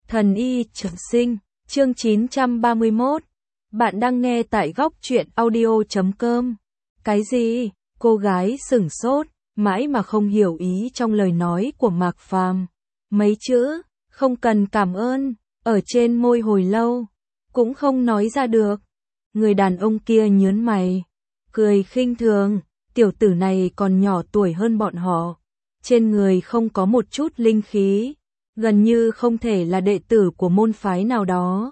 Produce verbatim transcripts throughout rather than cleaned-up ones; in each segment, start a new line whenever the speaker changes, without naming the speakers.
Thần y trường sinh, chương chín trăm ba mươi mốt. Bạn đang nghe tại góc truyện audio chấm com. Cái gì? Cô gái sửng sốt, mãi mà không hiểu ý trong lời nói của Mạc Phàm. Mấy chữ, không cần cảm ơn, ở trên môi hồi lâu, cũng không nói ra được. Người đàn ông kia nhớn mày, cười khinh thường, tiểu tử này còn nhỏ tuổi hơn bọn họ. Trên người không có một chút linh khí, gần như không thể là đệ tử của môn phái nào đó.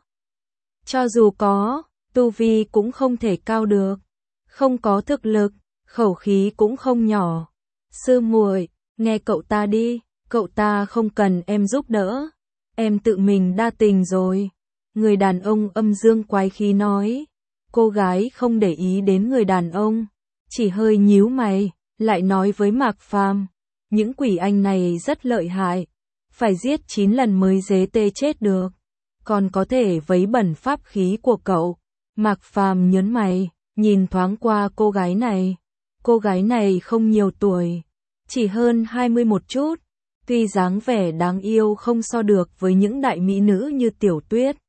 Cho dù có, tu vi cũng không thể cao được, không có thực lực, khẩu khí cũng không nhỏ. Sư muội, nghe cậu ta đi, cậu ta không cần em giúp đỡ, em tự mình đa tình rồi. Người đàn ông âm dương quái khí nói. Cô gái không để ý đến người đàn ông, chỉ hơi nhíu mày, lại nói với Mạc Phàm, những quỷ anh này rất lợi hại, phải giết chín lần mới dế tê chết được, còn có thể vấy bẩn pháp khí của cậu. Mạc Phàm nhớn mày, nhìn thoáng qua cô gái này. Cô gái này không nhiều tuổi, chỉ hơn hai mươi một chút, tuy dáng vẻ đáng yêu không so được với những đại mỹ nữ như Tiểu Tuyết,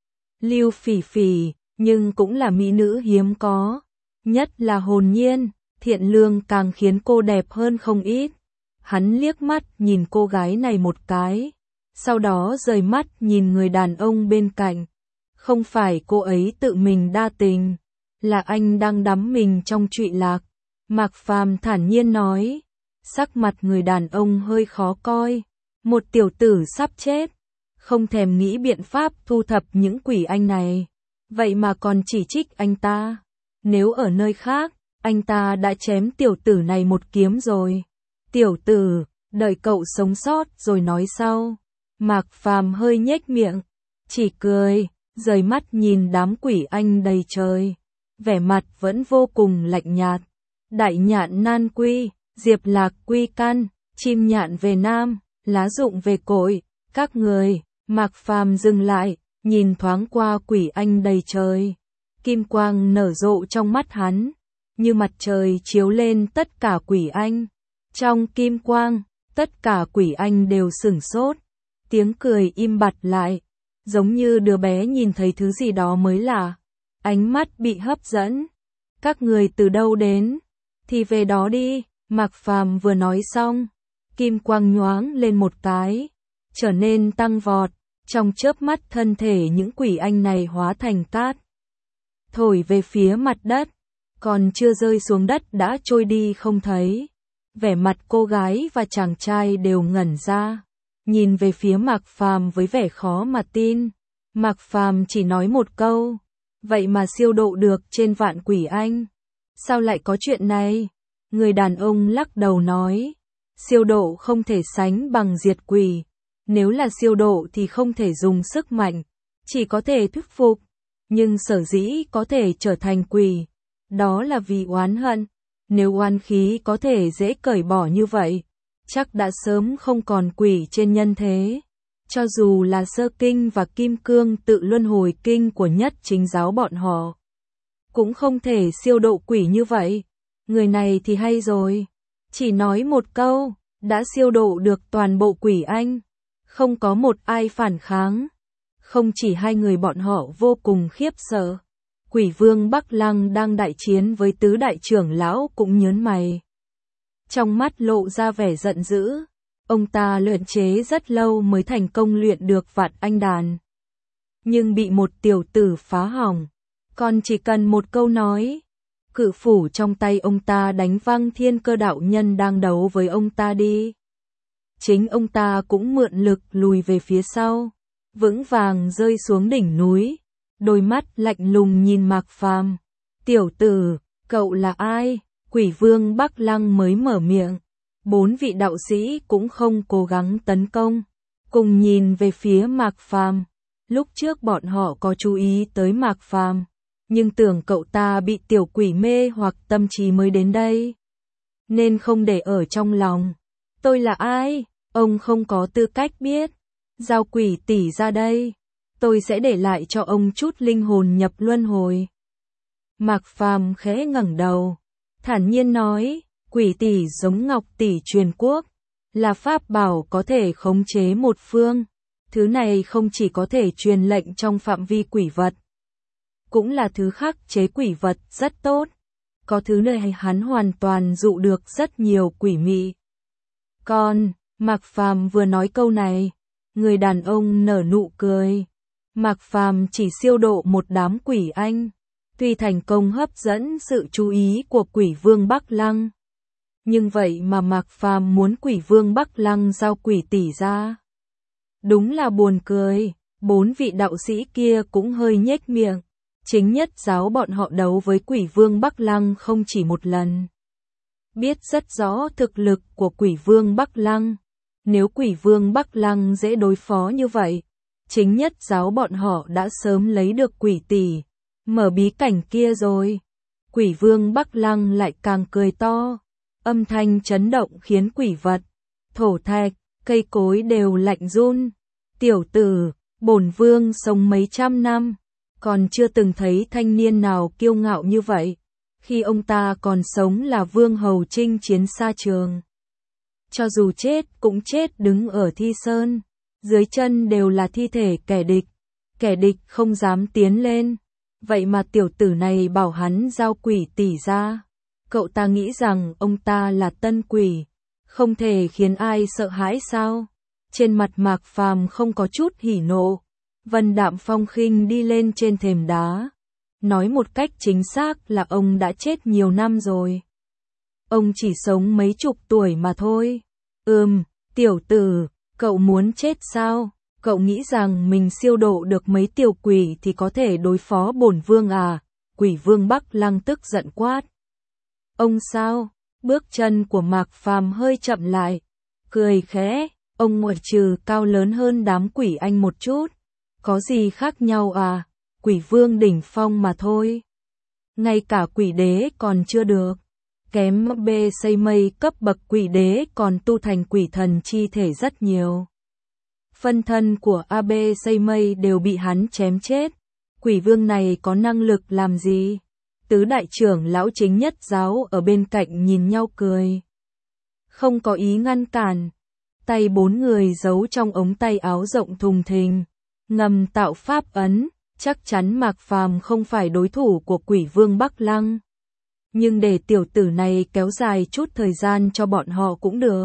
Lưu Phỉ Phỉ, nhưng cũng là mỹ nữ hiếm có, nhất là hồn nhiên, thiện lương càng khiến cô đẹp hơn không ít. Hắn liếc mắt nhìn cô gái này một cái, sau đó rời mắt nhìn người đàn ông bên cạnh. Không phải cô ấy tự mình đa tình, là anh đang đắm mình trong trụy lạc. Mạc Phàm thản nhiên nói. Sắc mặt người đàn ông hơi khó coi. Một tiểu tử sắp chết, không thèm nghĩ biện pháp thu thập những quỷ anh này, vậy mà còn chỉ trích anh ta. Nếu ở nơi khác, anh ta đã chém tiểu tử này một kiếm rồi. Tiểu tử, đợi cậu sống sót rồi nói sau. Mạc Phàm hơi nhếch miệng, chỉ cười, rời mắt nhìn đám quỷ anh đầy trời, vẻ mặt vẫn vô cùng lạnh nhạt. Đại nhạn nan quy, diệp lạc quy căn, chim nhạn về nam, lá rụng về cội, các người. Mạc Phàm dừng lại, nhìn thoáng qua quỷ anh đầy trời, kim quang nở rộ trong mắt hắn, như mặt trời chiếu lên tất cả quỷ anh. Trong kim quang, tất cả quỷ anh đều sửng sốt, tiếng cười im bặt lại, giống như đứa bé nhìn thấy thứ gì đó mới lạ, ánh mắt bị hấp dẫn. Các người từ đâu đến, thì về đó đi. Mạc Phàm vừa nói xong, kim quang nhoáng lên một cái, trở nên tăng vọt, trong chớp mắt thân thể những quỷ anh này hóa thành cát, thổi về phía mặt đất, còn chưa rơi xuống đất đã trôi đi không thấy. Vẻ mặt cô gái và chàng trai đều ngẩn ra, nhìn về phía Mạc Phàm với vẻ khó mà tin. Mạc Phàm chỉ nói một câu, vậy mà siêu độ được trên vạn quỷ anh. Sao lại có chuyện này? Người đàn ông lắc đầu nói, siêu độ không thể sánh bằng diệt quỷ. Nếu là siêu độ thì không thể dùng sức mạnh, chỉ có thể thuyết phục. Nhưng sở dĩ có thể trở thành quỷ, đó là vì oán hận. Nếu oán khí có thể dễ cởi bỏ như vậy, chắc đã sớm không còn quỷ trên nhân thế. Cho dù là sơ kinh và kim cương tự luân hồi kinh của nhất chính giáo bọn họ, cũng không thể siêu độ quỷ như vậy. Người này thì hay rồi, chỉ nói một câu, đã siêu độ được toàn bộ quỷ anh, không có một ai phản kháng. Không chỉ hai người bọn họ vô cùng khiếp sợ, Quỷ Vương Bắc Lăng đang đại chiến với tứ đại trưởng lão cũng nhớn mày, trong mắt lộ ra vẻ giận dữ. Ông ta luyện chế rất lâu mới thành công luyện được vạn anh đàn, nhưng bị một tiểu tử phá hỏng, còn chỉ cần một câu nói, cự phủ trong tay ông ta đánh văng Thiên Cơ đạo nhân đang đấu với ông ta đi. Chính ông ta cũng mượn lực lùi về phía sau, vững vàng rơi xuống đỉnh núi, đôi mắt lạnh lùng nhìn Mạc Phàm. Tiểu tử, cậu là ai? Quỷ Vương Bắc Lăng mới mở miệng. Bốn vị đạo sĩ cũng không cố gắng tấn công, cùng nhìn về phía Mạc Phàm. Lúc trước bọn họ có chú ý tới Mạc Phàm, nhưng tưởng cậu ta bị tiểu quỷ mê hoặc tâm trí mới đến đây, nên không để ở trong lòng. Tôi là ai? Ông không có tư cách biết. Giao quỷ tỷ ra đây, tôi sẽ để lại cho ông chút linh hồn nhập luân hồi. Mạc Phàm khẽ ngẩng đầu, thản nhiên nói, quỷ tỷ giống ngọc tỷ truyền quốc, là pháp bảo có thể khống chế một phương, Thứ này không chỉ có thể truyền lệnh trong phạm vi quỷ vật, cũng là thứ khắc chế quỷ vật rất tốt. Có thứ này hắn hoàn toàn dụ được rất nhiều quỷ mị. Còn, Mạc Phàm vừa nói câu này, người đàn ông nở nụ cười. Mạc Phàm chỉ siêu độ một đám quỷ anh, tuy thành công hấp dẫn sự chú ý của quỷ vương Bắc Lăng. Nhưng vậy mà Mạc Phàm muốn quỷ vương Bắc Lăng giao quỷ tỷ ra. Đúng là buồn cười, bốn vị đạo sĩ kia cũng hơi nhếch miệng. Chính nhất giáo bọn họ đấu với quỷ vương Bắc Lăng không chỉ một lần. Biết rất rõ thực lực của quỷ vương Bắc Lăng. Nếu quỷ vương Bắc Lăng dễ đối phó như vậy, chính nhất giáo bọn họ đã sớm lấy được quỷ tỷ, mở bí cảnh kia rồi. Quỷ vương Bắc Lăng lại càng cười to, âm thanh chấn động khiến quỷ vật, thổ thạch, cây cối đều lạnh run. Tiểu tử, bổn vương sống mấy trăm năm, còn chưa từng thấy thanh niên nào kiêu ngạo như vậy, khi ông ta còn sống là vương hầu chinh chiến xa trường. Cho dù chết cũng chết đứng ở thi sơn, dưới chân đều là thi thể kẻ địch, kẻ địch không dám tiến lên. Vậy mà tiểu tử này bảo hắn giao quỷ tỷ ra. Cậu ta nghĩ rằng ông ta là tân quỷ, không thể khiến ai sợ hãi sao? Trên mặt Mạc Phàm không có chút hỉ nộ, vân đạm phong khinh đi lên trên thềm đá. Nói một cách chính xác là ông đã chết nhiều năm rồi. Ông chỉ sống mấy chục tuổi mà thôi. Ừm, tiểu tử, cậu muốn chết sao? Cậu nghĩ rằng mình siêu độ được mấy tiểu quỷ thì có thể đối phó bổn vương à? Quỷ vương Bắc Lăng tức giận quát. Ông sao? Bước chân của Mạc Phàm hơi chậm lại, cười khẽ. Ông ngoại trừ cao lớn hơn đám quỷ anh một chút, có gì khác nhau à? Quỷ vương đỉnh phong mà thôi. Ngay cả quỷ đế còn chưa được, kém bê xây mây cấp bậc quỷ đế còn tu thành quỷ thần chi thể rất nhiều. Phân thân của a bê xây mây đều bị hắn chém chết. Quỷ vương này có năng lực làm gì? Tứ đại trưởng lão chính nhất giáo ở bên cạnh nhìn nhau cười, không có ý ngăn cản. Tay bốn người giấu trong ống tay áo rộng thùng thình, ngầm tạo pháp ấn, chắc chắn Mạc Phàm không phải đối thủ của quỷ vương Bắc Lăng. Nhưng để tiểu tử này kéo dài chút thời gian cho bọn họ cũng được.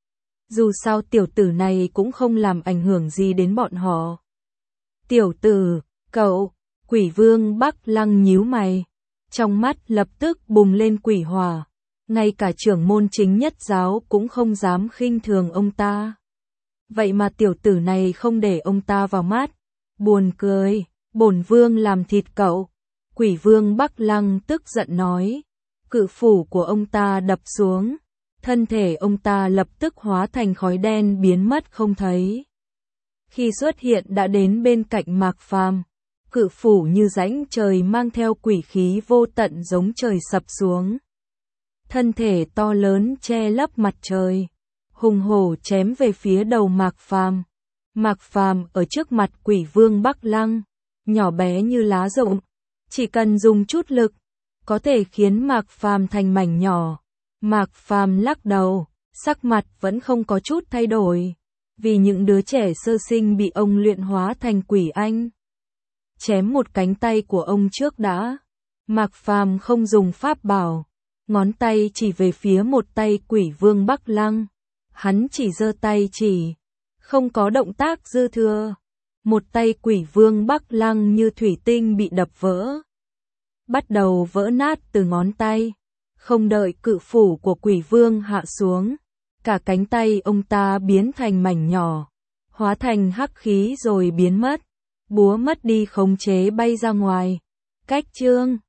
Dù sao tiểu tử này cũng không làm ảnh hưởng gì đến bọn họ. Tiểu tử, cậu, quỷ vương Bắc Lăng nhíu mày, trong mắt lập tức bùng lên quỷ hỏa. Ngay cả trưởng môn chính nhất giáo cũng không dám khinh thường ông ta. Vậy mà tiểu tử này không để ông ta vào mắt. Buồn cười, bổn vương làm thịt cậu. Quỷ vương Bắc Lăng tức giận nói. Cự phủ của ông ta đập xuống, thân thể ông ta lập tức hóa thành khói đen biến mất không thấy. Khi xuất hiện đã đến bên cạnh Mạc Phàm, cự phủ như rãnh trời mang theo quỷ khí vô tận giống trời sập xuống. Thân thể to lớn che lấp mặt trời, hùng hổ chém về phía đầu Mạc Phàm. Mạc Phàm ở trước mặt quỷ vương Bắc Lăng, nhỏ bé như lá rụng, chỉ cần dùng chút lực, có thể khiến Mạc Phàm thành mảnh nhỏ. Mạc Phàm lắc đầu, sắc mặt vẫn không có chút thay đổi, vì những đứa trẻ sơ sinh bị ông luyện hóa thành quỷ anh. Chém một cánh tay của ông trước đã. Mạc Phàm không dùng pháp bảo, ngón tay chỉ về phía một tay quỷ vương Bắc Lăng. Hắn chỉ giơ tay chỉ, không có động tác dư thừa. Một tay quỷ vương Bắc Lăng như thủy tinh bị đập vỡ, bắt đầu vỡ nát từ ngón tay. Không đợi cự phủ của quỷ vương hạ xuống, cả cánh tay ông ta biến thành mảnh nhỏ, hóa thành hắc khí rồi biến mất. Búa mất đi khống chế bay ra ngoài. Cách chương